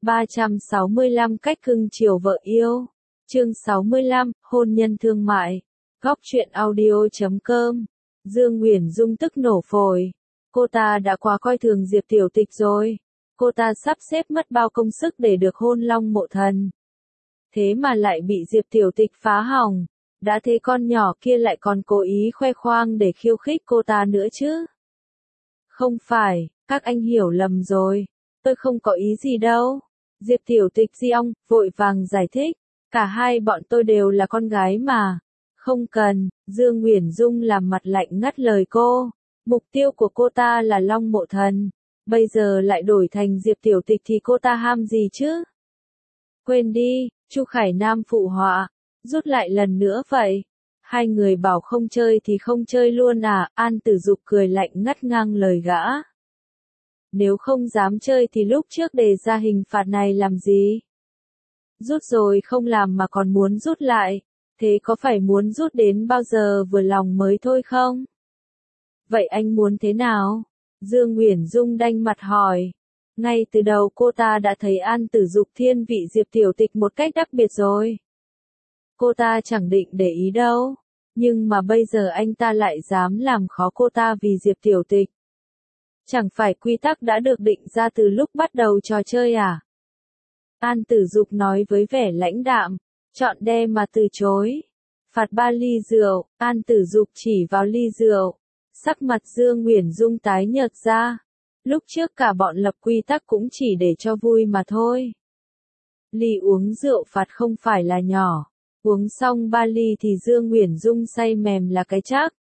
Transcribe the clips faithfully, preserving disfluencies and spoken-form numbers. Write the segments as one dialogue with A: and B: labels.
A: ba trăm sáu mươi lăm cách cưng chiều vợ yêu. Chương sáu mươi lăm, hôn nhân thương mại. Góc truyện audio chấm com. Dương Uyển Dung tức nổ phổi. Cô ta đã quá coi thường Diệp Tiểu Tịch rồi. Cô ta sắp xếp mất bao công sức để được hôn Long Mộ Thần. Thế mà lại bị Diệp Tiểu Tịch phá hỏng. Đã thế con nhỏ kia lại còn cố ý khoe khoang để khiêu khích cô ta nữa chứ. Không phải, các anh hiểu lầm rồi. Tôi không có ý gì đâu. Diệp Tiểu Tịch di ong, vội vàng giải thích. Cả hai bọn tôi đều là con gái mà. Không cần, Dương Uyển Dung làm mặt lạnh ngắt lời cô. Mục tiêu của cô ta là Long Mộ Thần. Bây giờ lại đổi thành Diệp Tiểu Tịch thì cô ta ham gì chứ? Quên đi, Chu Khải Nam phụ họa. Rút lại lần nữa vậy. Hai người bảo không chơi thì không chơi luôn à? An Tử Dục cười lạnh ngắt ngang lời gã. Nếu không dám chơi thì lúc trước đề ra hình phạt này làm gì? Rút rồi không làm mà còn muốn rút lại. Thế có phải muốn rút đến bao giờ vừa lòng mới thôi không? Vậy anh muốn thế nào? Dương Uyển Dung đanh mặt hỏi. Ngay từ đầu cô ta đã thấy An Tử Dục thiên vị Diệp Tiểu Tịch một cách đặc biệt rồi. Cô ta chẳng định để ý đâu. Nhưng mà bây giờ anh ta lại dám làm khó cô ta vì Diệp Tiểu Tịch. Chẳng phải quy tắc đã được định ra từ lúc bắt đầu trò chơi à? An Tử Dục nói với vẻ lãnh đạm, chọn đe mà từ chối. Phạt ba ly rượu, An Tử Dục chỉ vào ly rượu. Sắc mặt Dương Uyển Dung tái nhợt ra. Lúc trước cả bọn lập quy tắc cũng chỉ để cho vui mà thôi. Ly uống rượu phạt không phải là nhỏ. Uống xong ba ly thì Dương Uyển Dung say mềm là cái chắc.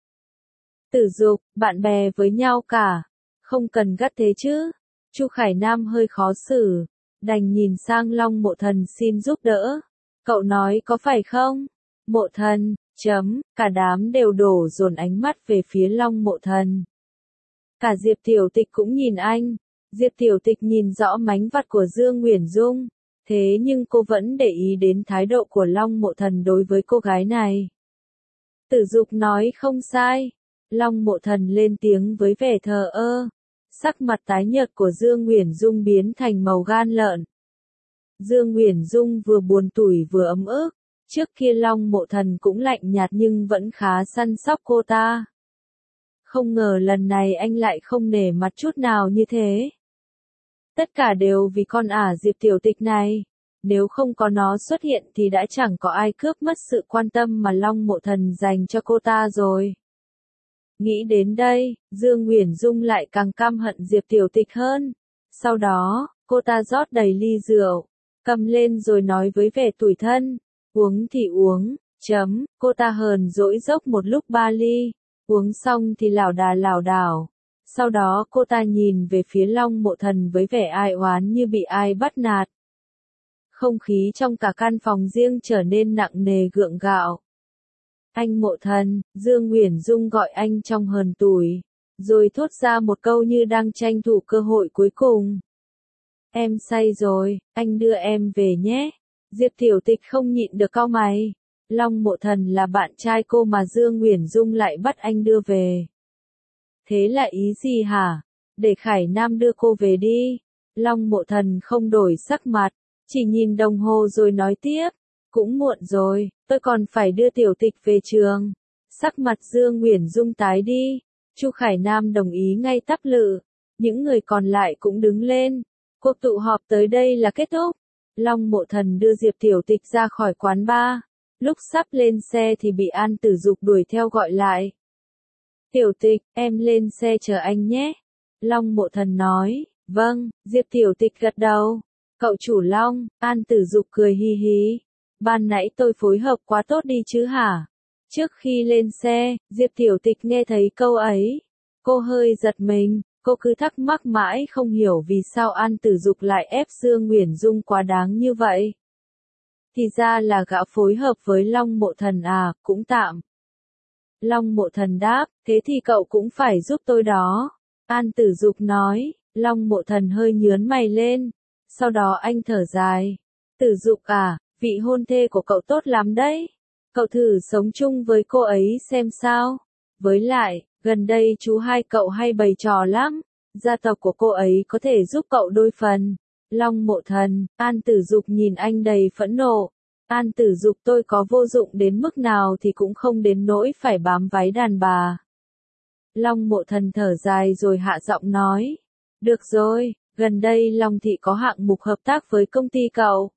A: Tử Dục, bạn bè với nhau cả. Không cần gắt thế chứ. Chu Khải Nam hơi khó xử. Đành nhìn sang Long Mộ Thần xin giúp đỡ. Cậu nói có phải không? Mộ Thần, chấm, cả đám đều đổ dồn ánh mắt về phía Long Mộ Thần. Cả Diệp Tiểu Tịch cũng nhìn anh. Diệp Tiểu Tịch nhìn rõ mánh vặt của Dương Uyển Dung. Thế nhưng cô vẫn để ý đến thái độ của Long Mộ Thần đối với cô gái này. Tử Dục nói không sai. Long Mộ Thần lên tiếng với vẻ thờ ơ. Sắc mặt tái nhợt của Dương Uyển Dung biến thành màu gan lợn. Dương Uyển Dung vừa buồn tủi vừa ấm ức. Trước kia Long Mộ Thần cũng lạnh nhạt nhưng vẫn khá săn sóc cô ta. Không ngờ lần này anh lại không nể mặt chút nào như thế. Tất cả đều vì con ả Diệp Tiểu Tịch này. Nếu không có nó xuất hiện thì đã chẳng có ai cướp mất sự quan tâm mà Long Mộ Thần dành cho cô ta rồi. Nghĩ đến đây, Dương Uyển Dung lại càng căm hận Diệp Tiểu Tịch hơn. Sau đó, cô ta rót đầy ly rượu, cầm lên rồi nói với vẻ tủi thân. Uống thì uống, chấm, cô ta hờn dỗi dốc một lúc ba ly. Uống xong thì lảo đà lảo đảo. Sau đó cô ta nhìn về phía Long Mộ Thần với vẻ ai oán như bị ai bắt nạt. Không khí trong cả căn phòng riêng trở nên nặng nề gượng gạo. Anh Mộ Thần, Dương Uyển Dung gọi anh trong hờn tủi, rồi thốt ra một câu như đang tranh thủ cơ hội cuối cùng. Em say rồi, anh đưa em về nhé. Diệp Tiểu Tịch không nhịn được cau mày. Long Mộ Thần là bạn trai cô mà Dương Uyển Dung lại bắt anh đưa về. Thế là ý gì hả? Để Khải Nam đưa cô về đi. Long Mộ Thần không đổi sắc mặt, chỉ nhìn đồng hồ rồi nói tiếp. Cũng muộn rồi, tôi còn phải đưa Tiểu Tịch về trường. Sắc mặt Dương Uyển Dung tái đi. Chu Khải Nam đồng ý ngay tắp lự. Những người còn lại cũng đứng lên. Cuộc tụ họp tới đây là kết thúc. Long Mộ Thần đưa Diệp Tiểu Tịch ra khỏi quán bar. Lúc sắp lên xe thì bị An Tử Dục đuổi theo gọi lại. Tiểu Tịch, em lên xe chờ anh nhé. Long Mộ Thần nói, vâng. Diệp Tiểu Tịch gật đầu. Cậu chủ Long, An Tử Dục cười hi hi. Ban nãy tôi phối hợp quá tốt đi chứ hả? Trước khi lên xe, Diệp Tiểu Tịch nghe thấy câu ấy. Cô hơi giật mình, cô cứ thắc mắc mãi không hiểu vì sao An Tử Dục lại ép Dương Uyển Dung quá đáng như vậy. Thì ra là gã phối hợp với Long Mộ Thần à, cũng tạm. Long Mộ Thần đáp, thế thì cậu cũng phải giúp tôi đó. An Tử Dục nói, Long Mộ Thần hơi nhướng mày lên. Sau đó anh thở dài. Tử Dục à, vị hôn thê của cậu tốt lắm đấy. Cậu thử sống chung với cô ấy xem sao. Với lại, gần đây chú hai cậu hay bày trò lắm. Gia tộc của cô ấy có thể giúp cậu đôi phần. Long Mộ Thần, An Tử Dục nhìn anh đầy phẫn nộ. An Tử Dục tôi có vô dụng đến mức nào thì cũng không đến nỗi phải bám váy đàn bà. Long Mộ Thần thở dài rồi hạ giọng nói. Được rồi, gần đây Long Thị có hạng mục hợp tác với công ty cậu.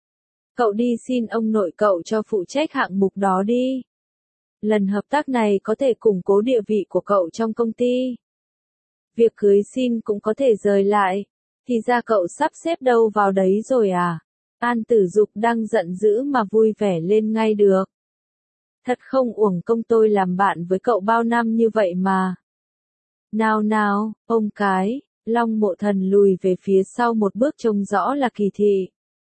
A: Cậu đi xin ông nội cậu cho phụ trách hạng mục đó đi. Lần hợp tác này có thể củng cố địa vị của cậu trong công ty. Việc cưới xin cũng có thể rời lại. Thì ra cậu sắp xếp đâu vào đấy rồi à? An Tử Dục đang giận dữ mà vui vẻ lên ngay được. Thật không uổng công tôi làm bạn với cậu bao năm như vậy mà. Nào nào, ông cái, Long Mộ Thần lùi về phía sau một bước trông rõ là kỳ thị.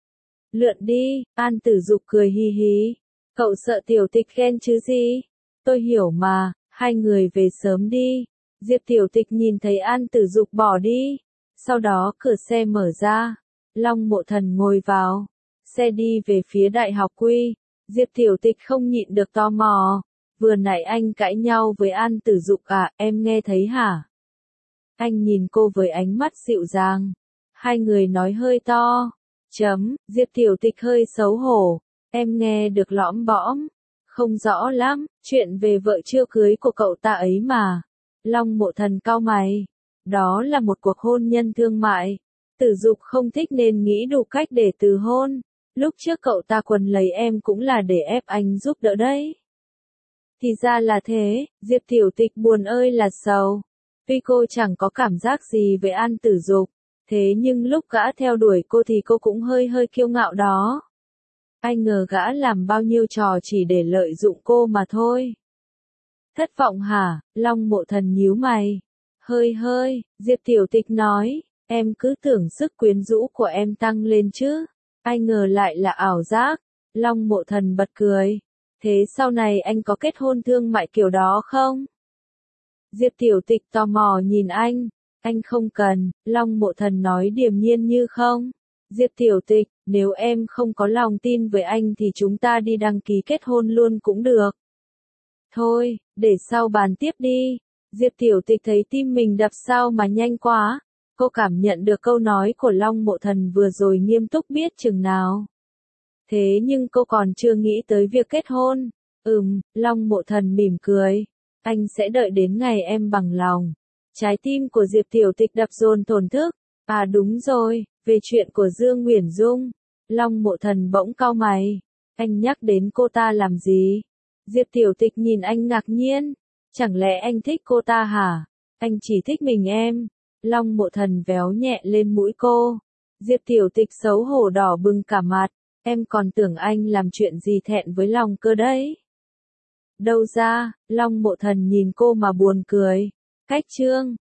A: Lượn đi, An Tử Dục cười hi hí. Cậu sợ Tiểu Tịch khen chứ gì? Tôi hiểu mà, hai người về sớm đi. Diệp Tiểu Tịch nhìn thấy An Tử Dục bỏ đi. Sau đó cửa xe mở ra. Long Mộ Thần ngồi vào. Xe đi về phía Đại học Quy. Diệp Tiểu Tịch không nhịn được tò mò. Vừa nãy anh cãi nhau với An Tử Dục à, em nghe thấy hả? Anh nhìn cô với ánh mắt dịu dàng. Hai người nói hơi to. Chấm, Diệp Tiểu Tịch hơi xấu hổ. Em nghe được lõm bõm. Không rõ lắm, chuyện về vợ chưa cưới của cậu ta ấy mà. Long Mộ Thần cau mày. Đó là một cuộc hôn nhân thương mại. Tử Dục không thích nên nghĩ đủ cách để từ hôn. Lúc trước cậu ta quần lấy em cũng là để ép anh giúp đỡ đấy. Thì ra là thế, Diệp Tiểu Tịch buồn ơi là sầu. Tuy cô chẳng có cảm giác gì với An Tử Dục, thế nhưng lúc gã theo đuổi cô thì cô cũng hơi hơi kiêu ngạo đó. Ai ngờ gã làm bao nhiêu trò chỉ để lợi dụng cô mà thôi. Thất vọng hả? Long Mộ Thần nhíu mày. Hơi hơi, Diệp Tiểu Tịch nói, em cứ tưởng sức quyến rũ của em tăng lên chứ. Ai ngờ lại là ảo giác. Long Mộ Thần bật cười. Thế sau này anh có kết hôn thương mại kiểu đó không? Diệp Tiểu Tịch tò mò nhìn anh. Anh không cần, Long Mộ Thần nói điềm nhiên như không. Diệp Tiểu Tịch, nếu em không có lòng tin với anh thì chúng ta đi đăng ký kết hôn luôn cũng được. Thôi, để sau bàn tiếp đi. Diệp Tiểu Tịch thấy tim mình đập sao mà nhanh quá. Cô cảm nhận được câu nói của Long Mộ Thần vừa rồi nghiêm túc biết chừng nào. Thế nhưng cô còn chưa nghĩ tới việc kết hôn. Ừm, Long Mộ Thần mỉm cười. Anh sẽ đợi đến ngày em bằng lòng. Trái tim của Diệp Tiểu Tịch đập dồn thổn thức. À đúng rồi, về chuyện của Dương Nguyễn Dung. Long Mộ Thần bỗng cau mày. Anh nhắc đến cô ta làm gì? Diệp Tiểu Tịch nhìn anh ngạc nhiên. Chẳng lẽ anh thích cô ta hả? Anh chỉ thích mình em. Long Mộ Thần véo nhẹ lên mũi cô. Diệp Tiểu Tịch xấu hổ đỏ bừng cả mặt. Em còn tưởng anh làm chuyện gì thẹn với lòng cơ đấy. Đâu ra, Long Mộ Thần nhìn cô mà buồn cười. Cách chương